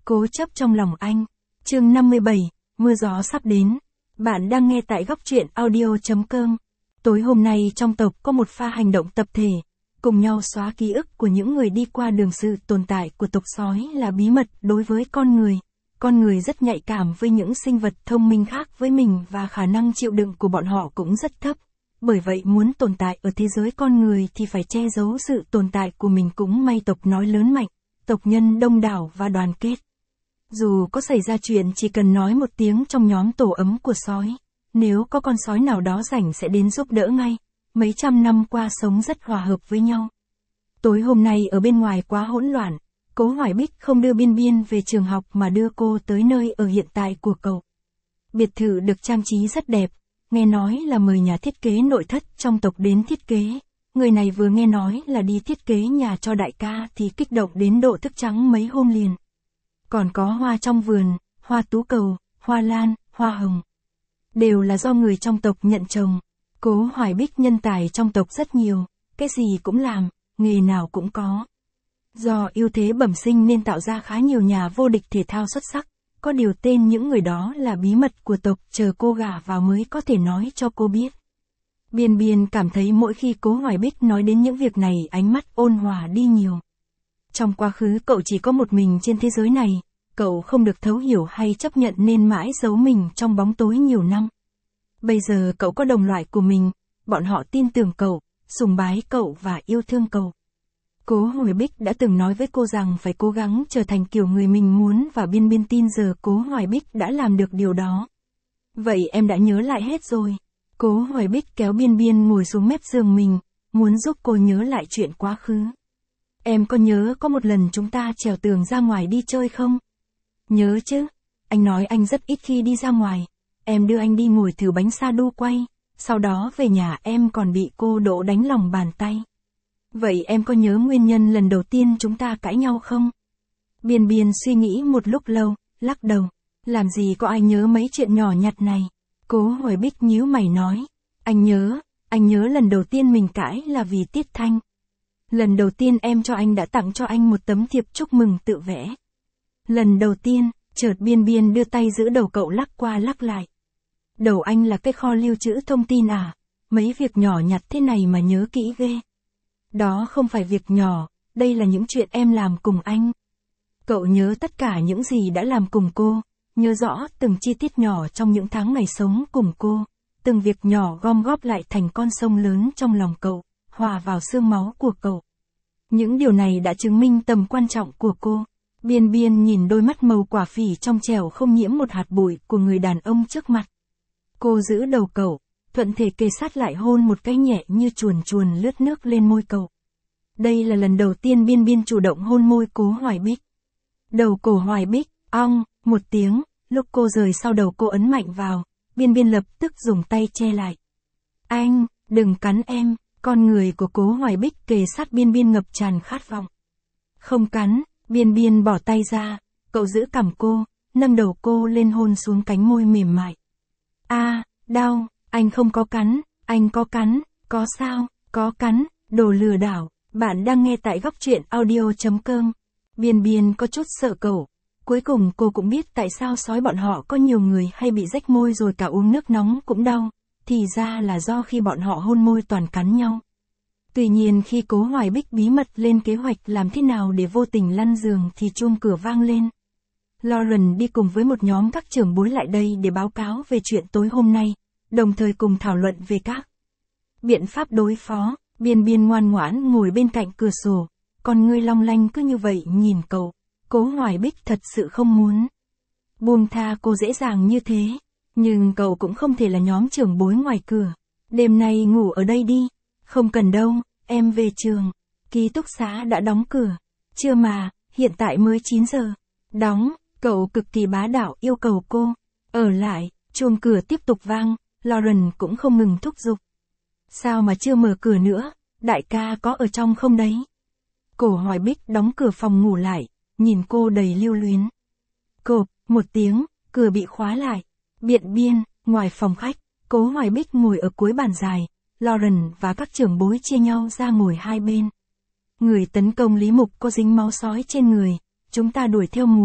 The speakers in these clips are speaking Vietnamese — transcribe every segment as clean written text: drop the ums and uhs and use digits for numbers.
Cố chấp trong lòng anh. Chương 57, mưa gió sắp đến. Bạn đang nghe tại góc truyện audio.com. Tối hôm nay trong tộc có một pha hành động tập thể, cùng nhau xóa ký ức của những người đi qua đường. Sự tồn tại của tộc sói là bí mật đối với con người. Con người rất nhạy cảm với những sinh vật thông minh khác với mình và khả năng chịu đựng của bọn họ cũng rất thấp. Bởi vậy muốn tồn tại ở thế giới con người thì phải che giấu sự tồn tại của mình. Cũng may tộc nói lớn mạnh, tộc nhân đông đảo và đoàn kết. Dù có xảy ra chuyện chỉ cần nói một tiếng trong nhóm tổ ấm của sói, nếu có con sói nào đó rảnh sẽ đến giúp đỡ ngay. Mấy trăm năm qua sống rất hòa hợp với nhau. Tối hôm nay ở bên ngoài quá hỗn loạn, Cố Hoài Bích không đưa Biên Biên về trường học mà đưa cô tới nơi ở hiện tại của cậu. Biệt thự được trang trí rất đẹp, nghe nói là mời nhà thiết kế nội thất trong tộc đến thiết kế. Người này vừa nghe nói là đi thiết kế nhà cho đại ca thì kích động đến độ thức trắng mấy hôm liền. Còn có hoa trong vườn, hoa tú cầu, hoa lan, hoa hồng. Đều là do người trong tộc nhận trồng. Cố Hoài Bích nhân tài trong tộc rất nhiều, cái gì cũng làm, nghề nào cũng có. Do ưu thế bẩm sinh nên tạo ra khá nhiều nhà vô địch thể thao xuất sắc. Có điều tên những người đó là bí mật của tộc, chờ cô gả vào mới có thể nói cho cô biết. Biên Biên cảm thấy mỗi khi Cố Hoài Bích nói đến những việc này ánh mắt ôn hòa đi nhiều. Trong quá khứ cậu chỉ có một mình trên thế giới này, cậu không được thấu hiểu hay chấp nhận nên mãi giấu mình trong bóng tối nhiều năm. Bây giờ cậu có đồng loại của mình, bọn họ tin tưởng cậu, sùng bái cậu và yêu thương cậu. Cố Hoài Bích đã từng nói với cô rằng phải cố gắng trở thành kiểu người mình muốn và Biên Biên tin giờ Cố Hoài Bích đã làm được điều đó. Vậy em đã nhớ lại hết rồi. Cố Hoài Bích kéo Biên Biên ngồi xuống mép giường mình, muốn giúp cô nhớ lại chuyện quá khứ. Em có nhớ có một lần chúng ta trèo tường ra ngoài đi chơi không? Nhớ chứ, anh nói anh rất ít khi đi ra ngoài. Em đưa anh đi ngồi thử bánh sa đu quay, sau đó về nhà em còn bị cô Đỗ đánh lòng bàn tay. Vậy em có nhớ nguyên nhân lần đầu tiên chúng ta cãi nhau không? Biên Biên suy nghĩ một lúc lâu, lắc đầu. Làm gì có ai nhớ mấy chuyện nhỏ nhặt này. Cố Hoài Bích nhíu mày nói. Anh nhớ lần đầu tiên mình cãi là vì Tiết Thanh. Lần đầu tiên em cho anh đã tặng cho anh một tấm thiệp chúc mừng tự vẽ. Lần đầu tiên, chợt Biên Biên đưa tay giữ đầu cậu lắc qua lắc lại. Đầu anh là cái kho lưu trữ thông tin à? Mấy việc nhỏ nhặt thế này mà nhớ kỹ ghê. Đó không phải việc nhỏ, đây là những chuyện em làm cùng anh. Cậu nhớ tất cả những gì đã làm cùng cô, nhớ rõ từng chi tiết nhỏ trong những tháng ngày sống cùng cô, từng việc nhỏ gom góp lại thành con sông lớn trong lòng cậu, hòa vào xương máu của cậu. Những điều này đã chứng minh tầm quan trọng của cô. Biên Biên nhìn đôi mắt màu quả phỉ trong trẻo không nhiễm một hạt bụi của người đàn ông trước mặt. Cô giữ đầu cậu, thuận thể kề sát lại hôn một cái nhẹ như chuồn chuồn lướt nước lên môi cậu. Đây là lần đầu tiên Biên Biên chủ động hôn môi Cố Hoài Bích. Đầu Cố Hoài Bích, ong, một tiếng, lúc cô rời sau đầu cô ấn mạnh vào, Biên Biên lập tức dùng tay che lại. Anh, đừng cắn em, con người của Cố Hoài Bích kề sát Biên Biên ngập tràn khát vọng. Không cắn, Biên Biên bỏ tay ra, cậu giữ cằm cô, nâng đầu cô lên hôn xuống cánh môi mềm mại. Đau, anh không có cắn, anh có cắn, có sao, có cắn, đồ lừa đảo. Bạn đang nghe tại góc truyện audio.com. Biên Biên có chút sợ cậu. Cuối cùng cô cũng biết tại sao sói bọn họ có nhiều người hay bị rách môi rồi cả uống nước nóng cũng đau. Thì ra là do khi bọn họ hôn môi toàn cắn nhau. Tuy nhiên khi Cố Hoài Bích bí mật lên kế hoạch làm thế nào để vô tình lăn giường thì chuông cửa vang lên. Lauren đi cùng với một nhóm các trưởng bối lại đây để báo cáo về chuyện tối hôm nay, đồng thời cùng thảo luận về các biện pháp đối phó. Biên Biên ngoan ngoãn ngồi bên cạnh cửa sổ, con ngươi long lanh cứ như vậy nhìn cậu. Cố Hoài Bích thật sự không muốn buông tha cô dễ dàng như thế, nhưng cậu cũng không thể là nhóm trưởng bối ngoài cửa. Đêm nay ngủ ở đây đi. Không cần đâu, em về trường. Ký túc xá đã đóng cửa. Chưa mà, hiện tại mới 9 giờ. Đóng, cậu cực kỳ bá đạo yêu cầu cô ở lại. Chuông cửa tiếp tục vang, Lauren cũng không ngừng thúc giục. Sao mà chưa mở cửa nữa, đại ca có ở trong không đấy? Cố Hoài Bích đóng cửa phòng ngủ lại, nhìn cô đầy lưu luyến. Cộp, một tiếng, cửa bị khóa lại. Biện Biên, ngoài phòng khách, Cố Hoài Bích ngồi ở cuối bàn dài, Lauren và các trưởng bối chia nhau ra ngồi hai bên. Người tấn công Lý Mục có dính máu sói trên người, chúng ta đuổi theo mùi,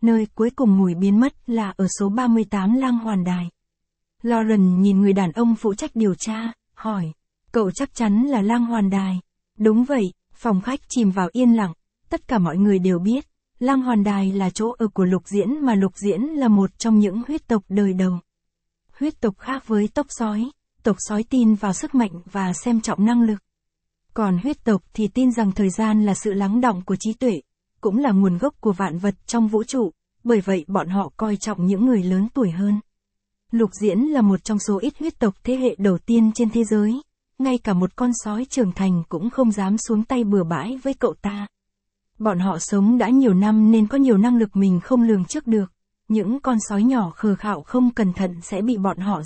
nơi cuối cùng Mùi biến mất là ở số 38 Lang Hoàn Đài. Lauren nhìn người đàn ông phụ trách điều tra, hỏi, cậu chắc chắn là Lang Hoàn Đài. Đúng vậy, phòng khách chìm vào yên lặng, tất cả mọi người đều biết, Lang Hoàn Đài là chỗ ở của Lục Diễn mà Lục Diễn là một trong những huyết tộc đời đầu. Huyết tộc khác với tộc sói tin vào sức mạnh và xem trọng năng lực. Còn huyết tộc thì tin rằng thời gian là sự lắng đọng của trí tuệ, cũng là nguồn gốc của vạn vật trong vũ trụ, bởi vậy bọn họ coi trọng những người lớn tuổi hơn. Lục Diễn là một trong số ít huyết tộc thế hệ đầu tiên trên thế giới, ngay cả một con sói trưởng thành cũng không dám xuống tay bừa bãi với cậu ta. Bọn họ sống đã nhiều năm nên có nhiều năng lực mình không lường trước được, những con sói nhỏ khờ khạo không cẩn thận sẽ bị bọn họ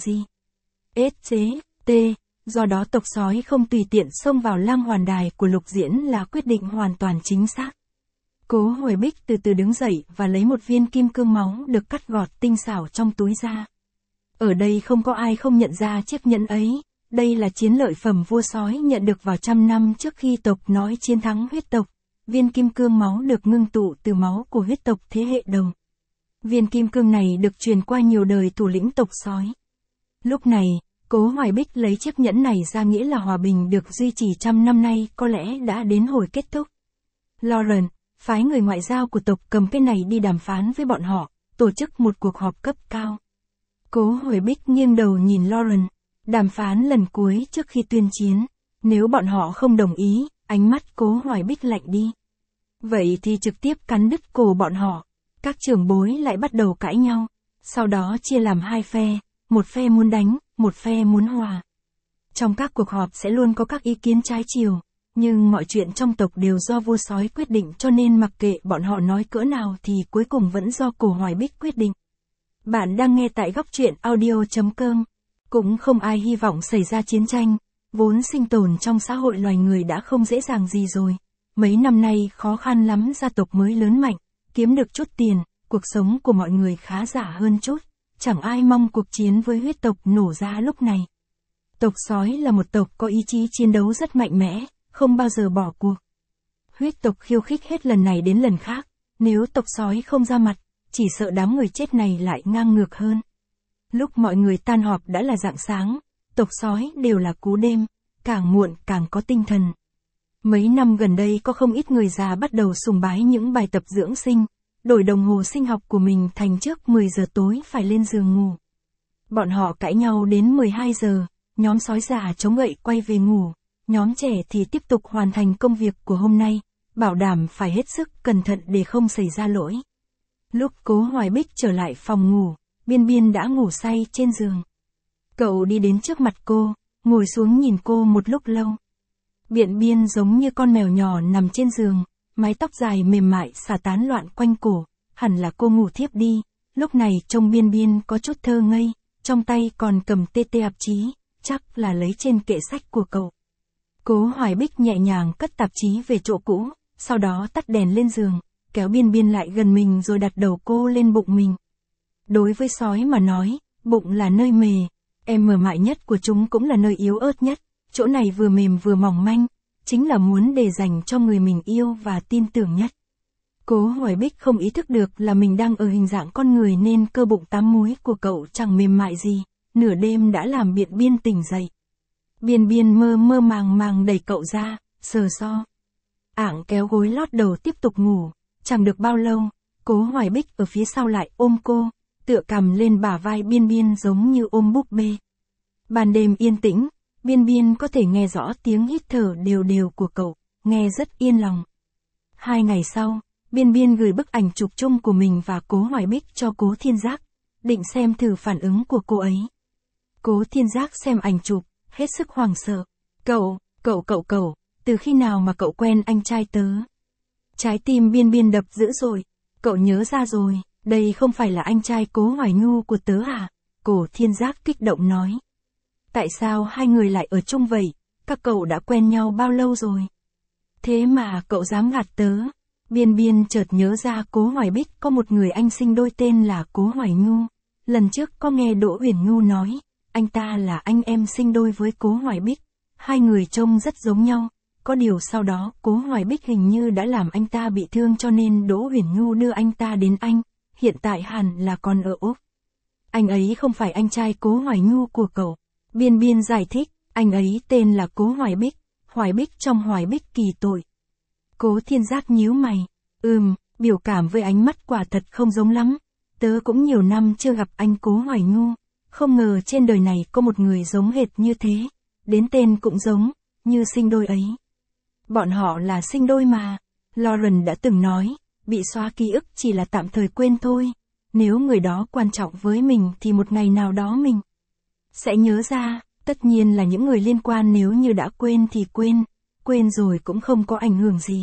do đó tộc sói không tùy tiện xông vào Lang Hoàn Đài của Lục Diễn là quyết định hoàn toàn chính xác. Cố Hoài Bích từ từ đứng dậy và lấy một viên kim cương máu được cắt gọt tinh xảo trong túi ra. Ở đây không có ai không nhận ra chiếc nhẫn ấy, đây là chiến lợi phẩm vua sói nhận được vào 100 năm trước khi tộc nói chiến thắng huyết tộc. Viên kim cương máu được ngưng tụ từ máu của huyết tộc thế hệ đầu. Viên kim cương này được truyền qua nhiều đời thủ lĩnh tộc sói. Lúc này, Cố Hoài Bích lấy chiếc nhẫn này ra nghĩa là hòa bình được duy trì 100 năm nay có lẽ đã đến hồi kết thúc. Lauren, phái người ngoại giao của tộc cầm cái này đi đàm phán với bọn họ, tổ chức một cuộc họp cấp cao. Cố Hoài Bích nghiêng đầu nhìn Lauren, đàm phán lần cuối trước khi tuyên chiến. Nếu bọn họ không đồng ý, ánh mắt Cố Hoài Bích lạnh đi. Vậy thì trực tiếp cắn đứt cổ bọn họ. Các trưởng bối lại bắt đầu cãi nhau. Sau đó chia làm hai phe, một phe muốn đánh, một phe muốn hòa. Trong các cuộc họp sẽ luôn có các ý kiến trái chiều, nhưng mọi chuyện trong tộc đều do vua sói quyết định cho nên mặc kệ bọn họ nói cỡ nào thì cuối cùng vẫn do Cố Hoài Bích quyết định. Bạn đang nghe tại góc truyện audio.com. Cũng không ai hy vọng xảy ra chiến tranh, vốn sinh tồn trong xã hội loài người đã không dễ dàng gì rồi. Mấy năm nay khó khăn lắm gia tộc mới lớn mạnh, kiếm được chút tiền, cuộc sống của mọi người khá giả hơn chút. Chẳng ai mong cuộc chiến với huyết tộc nổ ra lúc này. Tộc sói là một tộc có ý chí chiến đấu rất mạnh mẽ, không bao giờ bỏ cuộc. Huyết tộc khiêu khích hết lần này đến lần khác, nếu tộc sói không ra mặt, chỉ sợ đám người chết này lại ngang ngược hơn. Lúc mọi người tan họp đã là rạng sáng, tộc sói đều là cú đêm, càng muộn càng có tinh thần. Mấy năm gần đây có không ít người già bắt đầu sùng bái những bài tập dưỡng sinh, đổi đồng hồ sinh học của mình thành trước 10 giờ tối phải lên giường ngủ. Bọn họ cãi nhau đến 12 giờ, nhóm sói già chống gậy quay về ngủ, nhóm trẻ thì tiếp tục hoàn thành công việc của hôm nay, bảo đảm phải hết sức cẩn thận để không xảy ra lỗi. Lúc Cố Hoài Bích trở lại phòng ngủ, Biên Biên đã ngủ say trên giường. Cậu đi đến trước mặt cô, ngồi xuống nhìn cô một lúc lâu. Biện Biên giống như con mèo nhỏ nằm trên giường, mái tóc dài mềm mại xả tán loạn quanh cổ, hẳn là cô ngủ thiếp đi. Lúc này trông Biên Biên có chút thơ ngây, trong tay còn cầm tê tạp chí, chắc là lấy trên kệ sách của cậu. Cố Hoài Bích nhẹ nhàng cất tạp chí về chỗ cũ, sau đó tắt đèn lên giường, kéo Biên Biên lại gần mình rồi đặt đầu cô lên bụng mình. Đối với sói mà nói, bụng là nơi mềm mại nhất của chúng cũng là nơi yếu ớt nhất, chỗ này vừa mềm vừa mỏng manh, chính là muốn để dành cho người mình yêu và tin tưởng nhất. Cố Hoài Bích không ý thức được là mình đang ở hình dạng con người nên cơ bụng 8 múi của cậu chẳng mềm mại gì, nửa đêm đã làm Biện Biên tỉnh dậy. Biên Biên mơ mơ màng đẩy cậu ra, sờ so. Ảng kéo gối lót đầu tiếp tục ngủ, chẳng được bao lâu, Cố Hoài Bích ở phía sau lại ôm cô, tựa cằm lên bả vai Biên Biên giống như ôm búp bê. Ban đêm yên tĩnh, Biên Biên có thể nghe rõ tiếng hít thở đều đều của cậu, nghe rất yên lòng. 2 ngày sau, Biên Biên gửi bức ảnh chụp chung của mình và Cố Hoài Bích cho Cố Thiên Giác, định xem thử phản ứng của cô ấy. Cố Thiên Giác xem ảnh chụp, hết sức hoảng sợ. Cậu, từ khi nào mà cậu quen anh trai tớ? Trái tim Biên Biên đập dữ rồi, cậu nhớ ra rồi, đây không phải là anh trai Cố Hoài Nhu của tớ à? Cố Thiên Giác kích động nói. Tại sao hai người lại ở chung vậy? Các cậu đã quen nhau bao lâu rồi? Thế mà cậu dám gạt tớ? Biên Biên chợt nhớ ra Cố Hoài Bích có một người anh sinh đôi tên là Cố Hoài Nhu. Lần trước có nghe Đỗ Huyền Nhu nói, anh ta là anh em sinh đôi với Cố Hoài Bích. Hai người trông rất giống nhau. Có điều sau đó Cố Hoài Bích hình như đã làm anh ta bị thương cho nên Đỗ Huyền Nhu đưa anh ta đến anh. hiện tại hẳn là còn ở Úc. Anh ấy không phải anh trai Cố Hoài Nhu của cậu. Biên Biên giải thích, anh ấy tên là Cố Hoài Bích trong Hoài Bích kỳ tội. Cố Thiên Giác nhíu mày, biểu cảm với ánh mắt quả thật không giống lắm. Tớ cũng nhiều năm chưa gặp anh Cố Hoài Nhu, không ngờ trên đời này có một người giống hệt như thế, đến tên cũng giống, như sinh đôi ấy. Bọn họ là sinh đôi mà, Lauren đã từng nói, bị xóa ký ức chỉ là tạm thời quên thôi. Nếu người đó quan trọng với mình thì một ngày nào đó mình sẽ nhớ ra, tất nhiên là những người liên quan nếu như đã quên thì quên rồi cũng không có ảnh hưởng gì.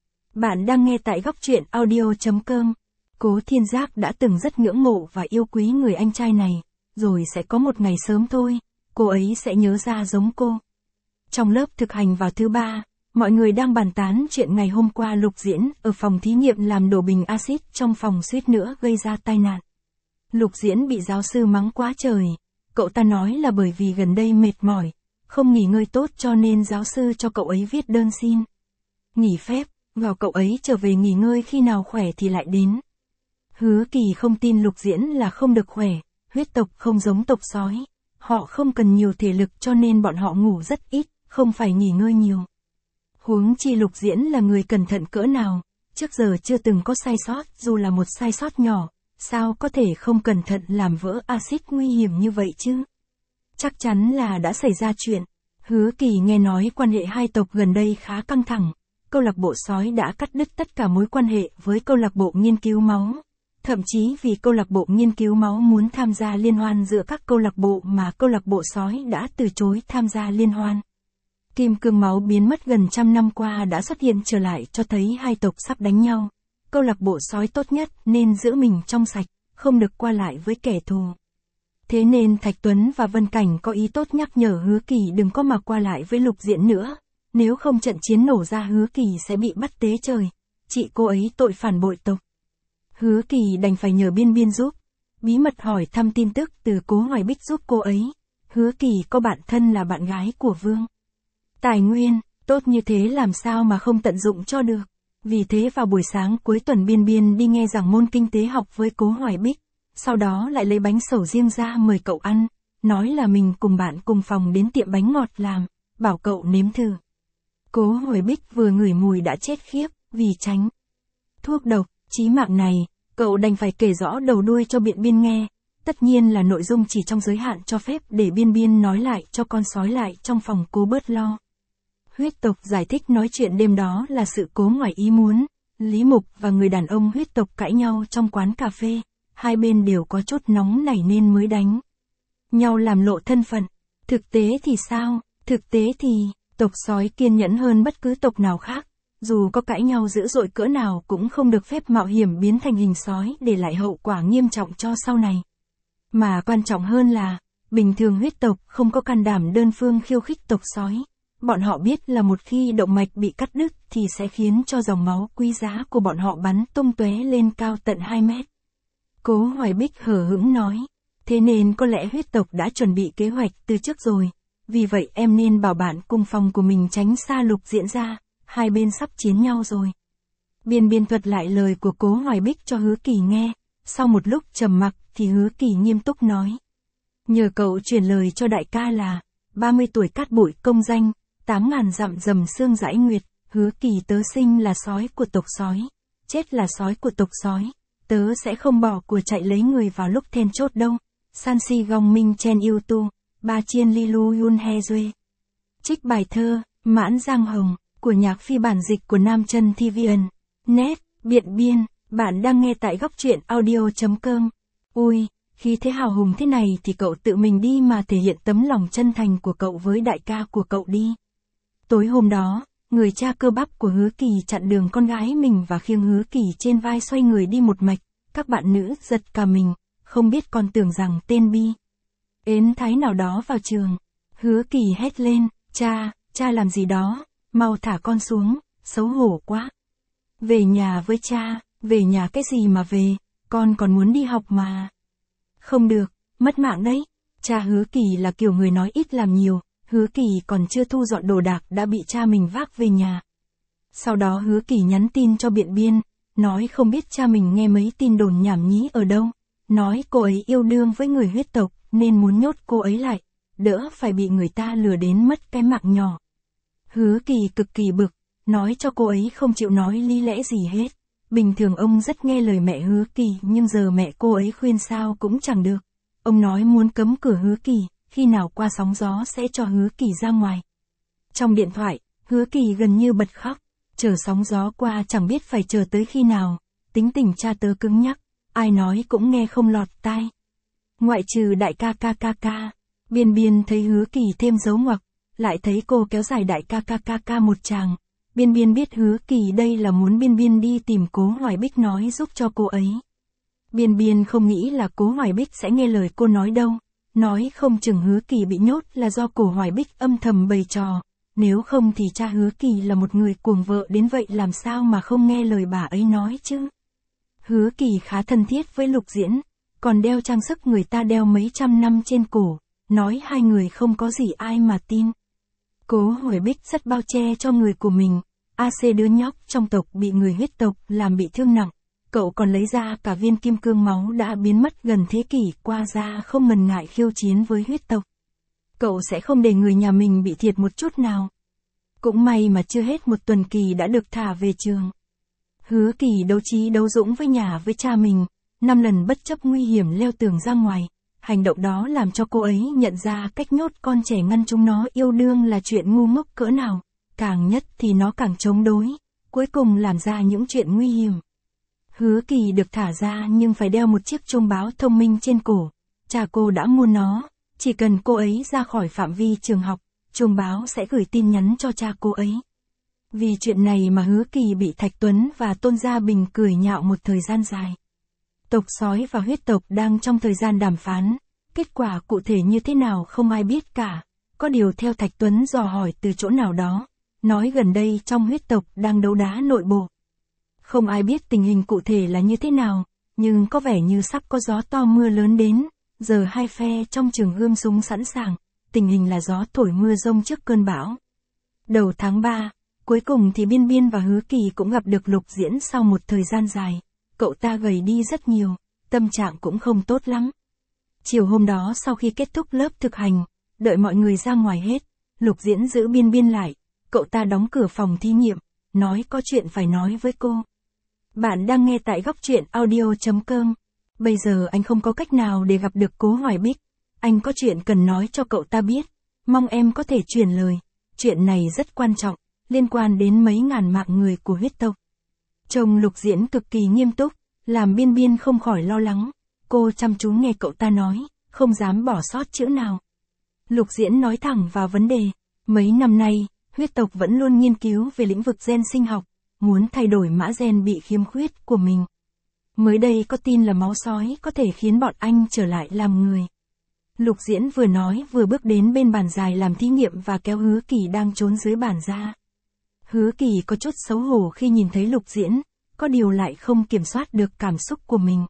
Bạn đang nghe tại góc truyện audio.com. Cố Thiên Giác đã từng rất ngưỡng mộ và yêu quý người anh trai này, rồi sẽ có một ngày sớm thôi, cô ấy sẽ nhớ ra giống cô. Trong lớp thực hành vào thứ ba, mọi người đang bàn tán chuyện ngày hôm qua Lục Diễn ở phòng thí nghiệm làm đổ bình axit trong phòng suýt nữa gây ra tai nạn. Lục Diễn bị giáo sư mắng quá trời, cậu ta nói là bởi vì gần đây mệt mỏi, không nghỉ ngơi tốt cho nên giáo sư cho cậu ấy viết đơn xin nghỉ phép, bảo cậu ấy trở về nghỉ ngơi khi nào khỏe thì lại đến. Hứa Kỳ không tin Lục Diễn là không được khỏe, huyết tộc không giống tộc sói, họ không cần nhiều thể lực cho nên bọn họ ngủ rất ít, không phải nghỉ ngơi nhiều. Huống chi Lục Diễn là người cẩn thận cỡ nào, trước giờ chưa từng có sai sót, dù là một sai sót nhỏ, sao có thể không cẩn thận làm vỡ axit nguy hiểm như vậy chứ? Chắc chắn là đã xảy ra chuyện. Hứa Kỳ nghe nói quan hệ hai tộc gần đây khá căng thẳng, câu lạc bộ sói đã cắt đứt tất cả mối quan hệ với câu lạc bộ nghiên cứu máu. Thậm chí vì câu lạc bộ nghiên cứu máu muốn tham gia liên hoan giữa các câu lạc bộ mà câu lạc bộ sói đã từ chối tham gia liên hoan. Kim cương máu biến mất gần 100 năm qua đã xuất hiện trở lại cho thấy hai tộc sắp đánh nhau. Câu lạc bộ sói tốt nhất nên giữ mình trong sạch, không được qua lại với kẻ thù. Thế nên Thạch Tuấn và Vân Cảnh có ý tốt nhắc nhở Hứa Kỳ đừng có mà qua lại với Lục Diễn nữa. Nếu không trận chiến nổ ra Hứa Kỳ sẽ bị bắt tế trời. Chị cô ấy tội phản bội tộc. Hứa Kỳ đành phải nhờ Biên Biên giúp. Bí mật hỏi thăm tin tức từ Cố Hoài Bích giúp cô ấy. Hứa Kỳ có bạn thân là bạn gái của Vương. Tài nguyên, tốt như thế làm sao mà không tận dụng cho được. Vì thế vào buổi sáng cuối tuần Biên Biên đi nghe giảng môn kinh tế học với Cố Hoài Bích. Sau đó lại lấy bánh sầu riêng ra mời cậu ăn. Nói là mình cùng bạn cùng phòng đến tiệm bánh ngọt làm, bảo cậu nếm thử. Cố Hoài Bích vừa ngửi mùi đã chết khiếp, vì tránh thuốc độc chí mạng này, cậu đành phải kể rõ đầu đuôi cho Biên Biên nghe. Tất nhiên là nội dung chỉ trong giới hạn cho phép để Biên Biên nói lại cho con sói lại trong phòng cố bớt lo. Huyết tộc giải thích nói chuyện đêm đó là sự cố ngoài ý muốn. Lý Mục và người đàn ông huyết tộc cãi nhau trong quán cà phê. Hai bên đều có chút nóng nảy nên mới đánh nhau làm lộ thân phận. Thực tế thì sao? Thực tế thì, tộc sói kiên nhẫn hơn bất cứ tộc nào khác. Dù có cãi nhau dữ dội cỡ nào cũng không được phép mạo hiểm biến thành hình sói để lại hậu quả nghiêm trọng cho sau này. Mà quan trọng hơn là, bình thường huyết tộc không có can đảm đơn phương khiêu khích tộc sói. Bọn họ biết là một khi động mạch bị cắt đứt thì sẽ khiến cho dòng máu quý giá của bọn họ bắn tung tóe lên cao tận 2 mét. Cố Hoài Bích hờ hững nói, thế nên có lẽ huyết tộc đã chuẩn bị kế hoạch từ trước rồi. Vì vậy em nên bảo bạn cùng phòng của mình tránh xa Lục Diễn ra, hai bên sắp chiến nhau rồi. Biên Biên thuật lại lời của Cố Hoài Bích cho Hứa Kỳ nghe, sau một lúc trầm mặc thì Hứa Kỳ nghiêm túc nói. Nhờ cậu truyền lời cho đại ca là, 30 tuổi cát bụi công danh, 8.000 dặm dầm sương dãi nguyệt, Hứa Kỳ tớ sinh là sói của tộc sói, chết là sói của tộc sói, tớ sẽ không bỏ của chạy lấy người vào lúc then chốt đâu. Sansi Gong Minh trên YouTube, Ba Chiên Lilu Yun He Duê. Trích bài thơ, Mãn Giang Hồng, của nhạc phi bản dịch của Nam Chân TVN. Net, Biện Biên, bạn đang nghe tại góc truyện audio.com. Ui, khi thế hào hùng thế này thì cậu tự mình đi mà thể hiện tấm lòng chân thành của cậu với đại ca của cậu đi. Tối hôm đó, người cha cơ bắp của Hứa Kỳ chặn đường con gái mình và khiêng Hứa Kỳ trên vai xoay người đi một mạch. Các bạn nữ giật cả mình, không biết còn tưởng rằng tên Bi ến thái nào đó vào trường. Hứa Kỳ hét lên, cha làm gì đó, mau thả con xuống, xấu hổ quá. Về nhà với cha, về nhà cái gì mà về, con còn muốn đi học mà. Không được, mất mạng đấy. Cha Hứa Kỳ là kiểu người nói ít làm nhiều, Hứa Kỳ còn chưa thu dọn đồ đạc đã bị cha mình vác về nhà. Sau đó Hứa Kỳ nhắn tin cho Biện Biên, nói không biết cha mình nghe mấy tin đồn nhảm nhí ở đâu, nói cô ấy yêu đương với người huyết tộc, nên muốn nhốt cô ấy lại, đỡ phải bị người ta lừa đến mất cái mạng nhỏ. Hứa Kỳ cực kỳ bực, nói cho cô ấy không chịu nói lý lẽ gì hết. Bình thường ông rất nghe lời mẹ Hứa Kỳ, nhưng giờ mẹ cô ấy khuyên sao cũng chẳng được. Ông nói muốn cấm cửa Hứa Kỳ, khi nào qua sóng gió sẽ cho Hứa Kỳ ra ngoài. Trong điện thoại, Hứa Kỳ gần như bật khóc, chờ sóng gió qua chẳng biết phải chờ tới khi nào, tính tình cha tớ cứng nhắc, ai nói cũng nghe không lọt tai. Ngoại trừ đại ca. Biên Biên thấy Hứa Kỳ thêm dấu ngoặc, lại thấy cô kéo dài đại ca một tràng. Biên Biên biết Hứa Kỳ đây là muốn Biên Biên đi tìm Cố Hoài Bích nói giúp cho cô ấy. Biên Biên không nghĩ là Cố Hoài Bích sẽ nghe lời cô nói đâu, nói không chừng Hứa Kỳ bị nhốt là do Cố Hoài Bích âm thầm bày trò, nếu không thì cha Hứa Kỳ là một người cuồng vợ đến vậy làm sao mà không nghe lời bà ấy nói chứ. Hứa Kỳ khá thân thiết với Lục Diễn, còn đeo trang sức người ta đeo mấy trăm năm trên cổ, nói hai người không có gì ai mà tin. Cố Hoài Bích rất bao che cho người của mình, AC đứa nhóc trong tộc bị người huyết tộc làm bị thương nặng, cậu còn lấy ra cả viên kim cương máu đã biến mất gần thế kỷ qua ra không ngần ngại khiêu chiến với huyết tộc. Cậu sẽ không để người nhà mình bị thiệt một chút nào. Cũng may mà chưa hết một tuần Kỳ đã được thả về trường. Hứa Kỳ đấu trí đấu dũng với nhà với cha mình, 5 lần bất chấp nguy hiểm leo tường ra ngoài. Hành động đó làm cho cô ấy nhận ra cách nhốt con trẻ ngăn chúng nó yêu đương là chuyện ngu ngốc cỡ nào, càng nhất thì nó càng chống đối, cuối cùng làm ra những chuyện nguy hiểm. Hứa Kỳ được thả ra nhưng phải đeo một chiếc chuông báo thông minh trên cổ, cha cô đã mua nó, chỉ cần cô ấy ra khỏi phạm vi trường học, chuông báo sẽ gửi tin nhắn cho cha cô ấy. Vì chuyện này mà Hứa Kỳ bị Thạch Tuấn và Tôn Gia Bình cười nhạo một thời gian dài. Tộc sói và huyết tộc đang trong thời gian đàm phán, kết quả cụ thể như thế nào không ai biết cả, có điều theo Thạch Tuấn dò hỏi từ chỗ nào đó, nói gần đây trong huyết tộc đang đấu đá nội bộ. Không ai biết tình hình cụ thể là như thế nào, nhưng có vẻ như sắp có gió to mưa lớn đến, giờ hai phe trong trường gươm súng sẵn sàng, tình hình là gió thổi mưa rông trước cơn bão. Đầu tháng 3, cuối cùng thì Biên Biên và Hứa Kỳ cũng gặp được Lục Diễn sau một thời gian dài. Cậu ta gầy đi rất nhiều, tâm trạng cũng không tốt lắm. Chiều hôm đó sau khi kết thúc lớp thực hành, đợi mọi người ra ngoài hết, Lục Diễn giữ Biên Biên lại, cậu ta đóng cửa phòng thí nghiệm, nói có chuyện phải nói với cô. Bạn đang nghe tại góc truyện audio.com. Bây giờ anh không có cách nào để gặp được Cố Hoài Bích, anh có chuyện cần nói cho cậu ta biết, mong em có thể truyền lời, chuyện này rất quan trọng, liên quan đến mấy ngàn mạng người của huyết tộc. Trông Lục Diễn cực kỳ nghiêm túc, làm Biên Biên không khỏi lo lắng, cô chăm chú nghe cậu ta nói, không dám bỏ sót chữ nào. Lục Diễn nói thẳng vào vấn đề, mấy năm nay, huyết tộc vẫn luôn nghiên cứu về lĩnh vực gen sinh học, muốn thay đổi mã gen bị khiếm khuyết của mình. Mới đây có tin là máu sói có thể khiến bọn anh trở lại làm người. Lục Diễn vừa nói vừa bước đến bên bàn dài làm thí nghiệm và kéo Hứa Kỳ đang trốn dưới bàn ra. Hứa Kỳ có chút xấu hổ khi nhìn thấy Lục Diễn, có điều lại không kiểm soát được cảm xúc của mình.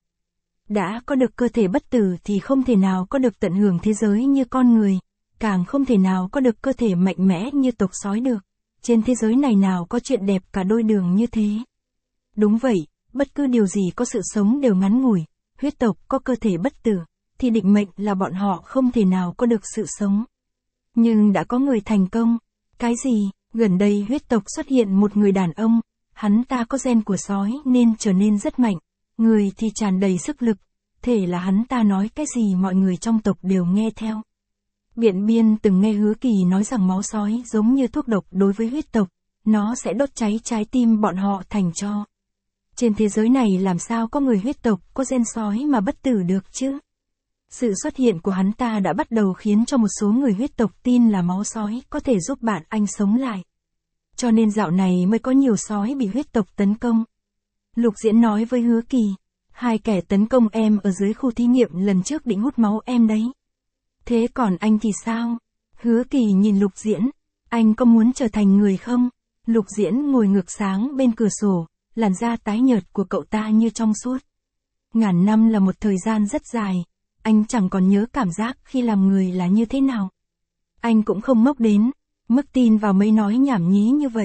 Đã có được cơ thể bất tử thì không thể nào có được tận hưởng thế giới như con người, càng không thể nào có được cơ thể mạnh mẽ như tộc sói được. Trên thế giới này nào có chuyện đẹp cả đôi đường như thế. Đúng vậy, bất cứ điều gì có sự sống đều ngắn ngủi, huyết tộc có cơ thể bất tử, thì định mệnh là bọn họ không thể nào có được sự sống. Nhưng đã có người thành công. Cái gì? Gần đây huyết tộc xuất hiện một người đàn ông, hắn ta có gen của sói nên trở nên rất mạnh, người thì tràn đầy sức lực, thể là hắn ta nói cái gì mọi người trong tộc đều nghe theo. Biện Biên từng nghe Hứa Kỳ nói rằng máu sói giống như thuốc độc đối với huyết tộc, nó sẽ đốt cháy trái tim bọn họ thành tro. Trên thế giới này làm sao có người huyết tộc có gen sói mà bất tử được chứ? Sự xuất hiện của hắn ta đã bắt đầu khiến cho một số người huyết tộc tin là máu sói có thể giúp bạn anh sống lại. Cho nên dạo này mới có nhiều sói bị huyết tộc tấn công. Lục Diễn nói với Hứa Kỳ, hai kẻ tấn công em ở dưới khu thí nghiệm lần trước định hút máu em đấy. Thế còn anh thì sao? Hứa Kỳ nhìn Lục Diễn, anh có muốn trở thành người không? Lục Diễn ngồi ngược sáng bên cửa sổ, làn da tái nhợt của cậu ta như trong suốt. Ngàn năm là một thời gian rất dài, anh chẳng còn nhớ cảm giác khi làm người là như thế nào. Anh cũng không ngốc đến mức tin vào mấy nói nhảm nhí như vậy.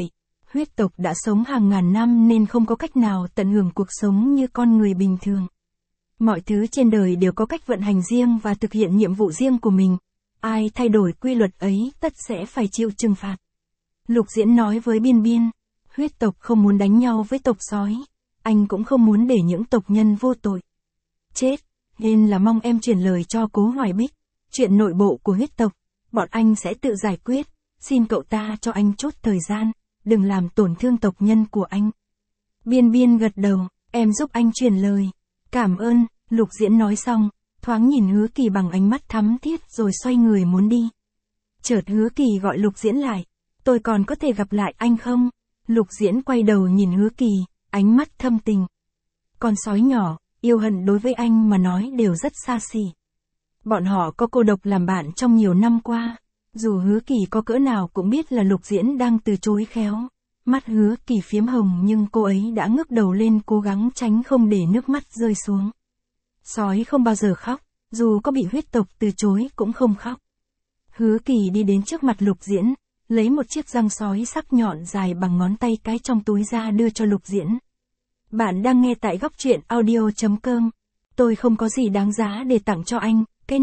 Huyết tộc đã sống hàng ngàn năm nên không có cách nào tận hưởng cuộc sống như con người bình thường. Mọi thứ trên đời đều có cách vận hành riêng và thực hiện nhiệm vụ riêng của mình. Ai thay đổi quy luật ấy tất sẽ phải chịu trừng phạt. Lục Diễn nói với Biên Biên, huyết tộc không muốn đánh nhau với tộc sói. Anh cũng không muốn để những tộc nhân vô tội chết, nên là mong em truyền lời cho Cố Hoài Bích. Chuyện nội bộ của huyết tộc, bọn anh sẽ tự giải quyết. Xin cậu ta cho anh chút thời gian, đừng làm tổn thương tộc nhân của anh. Biên Biên gật đầu, em giúp anh truyền lời. Cảm ơn, Lục Diễn nói xong, thoáng nhìn Hứa Kỳ bằng ánh mắt thắm thiết rồi xoay người muốn đi. Chợt Hứa Kỳ gọi Lục Diễn lại, tôi còn có thể gặp lại anh không? Lục Diễn quay đầu nhìn Hứa Kỳ, ánh mắt thâm tình. Con sói nhỏ, yêu hận đối với anh mà nói đều rất xa xỉ. Bọn họ có cô độc làm bạn trong nhiều năm qua. Dù Hứa Kỳ có cỡ nào cũng biết là Lục Diễn đang từ chối khéo. Mắt Hứa Kỳ phiếm hồng nhưng cô ấy đã ngước đầu lên cố gắng tránh không để nước mắt rơi xuống. Sói không bao giờ khóc, dù có bị huyết tộc từ chối cũng không khóc. Hứa Kỳ đi đến trước mặt Lục Diễn, lấy một chiếc răng sói sắc nhọn dài bằng ngón tay cái trong túi ra đưa cho Lục Diễn. Bạn đang nghe tại góc truyện audio.com. Tôi không có gì đáng giá để tặng cho anh, cái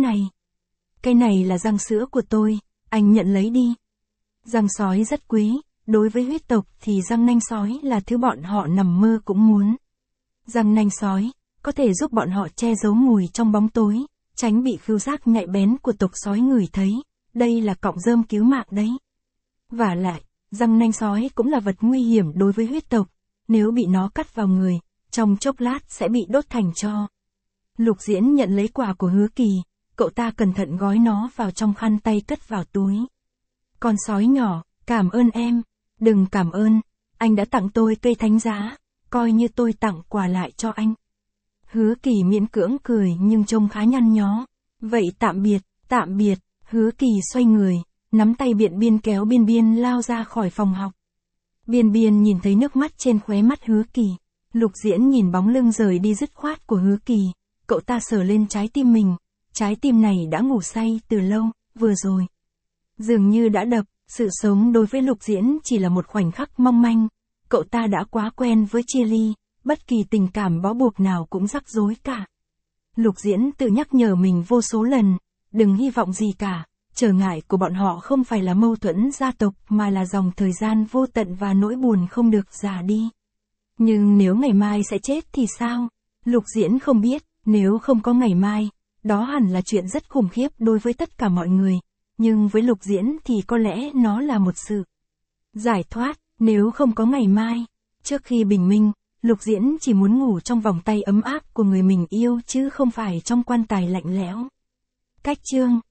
này là răng sữa của tôi, anh nhận lấy đi. Răng sói rất quý, đối với huyết tộc thì răng nanh sói là thứ bọn họ nằm mơ cũng muốn. Răng nanh sói có thể giúp bọn họ che giấu mùi trong bóng tối, tránh bị khứu giác nhạy bén của tộc sói ngửi thấy. Đây là cọng rơm cứu mạng đấy. Vả lại, răng nanh sói cũng là vật nguy hiểm đối với huyết tộc. Nếu bị nó cắt vào người, trong chốc lát sẽ bị đốt thành tro. Lục Diễn nhận lấy quà của Hứa Kỳ, cậu ta cẩn thận gói nó vào trong khăn tay cất vào túi. Con sói nhỏ, cảm ơn em. Đừng cảm ơn, anh đã tặng tôi cây thánh giá, coi như tôi tặng quà lại cho anh. Hứa Kỳ miễn cưỡng cười nhưng trông khá nhăn nhó. Vậy tạm biệt, Hứa Kỳ xoay người, nắm tay Biện Biên kéo Biên Biên lao ra khỏi phòng học. Biên Biên nhìn thấy nước mắt trên khóe mắt Hứa Kỳ. Lục Diễn nhìn bóng lưng rời đi dứt khoát của Hứa Kỳ, cậu ta sờ lên trái tim mình. Trái tim này đã ngủ say từ lâu, vừa rồi dường như đã đập. Sự sống đối với Lục Diễn chỉ là một khoảnh khắc mong manh. Cậu ta đã quá quen với chia ly, bất kỳ tình cảm bó buộc nào cũng rắc rối cả. Lục Diễn tự nhắc nhở mình vô số lần, đừng hy vọng gì cả. Trở ngại của bọn họ không phải là mâu thuẫn gia tộc mà là dòng thời gian vô tận và nỗi buồn không được già đi. Nhưng nếu ngày mai sẽ chết thì sao? Lục Diễn không biết, nếu không có ngày mai, đó hẳn là chuyện rất khủng khiếp đối với tất cả mọi người. Nhưng với Lục Diễn thì có lẽ nó là một sự giải thoát, nếu không có ngày mai. Trước khi bình minh, Lục Diễn chỉ muốn ngủ trong vòng tay ấm áp của người mình yêu chứ không phải trong quan tài lạnh lẽo. Cách chương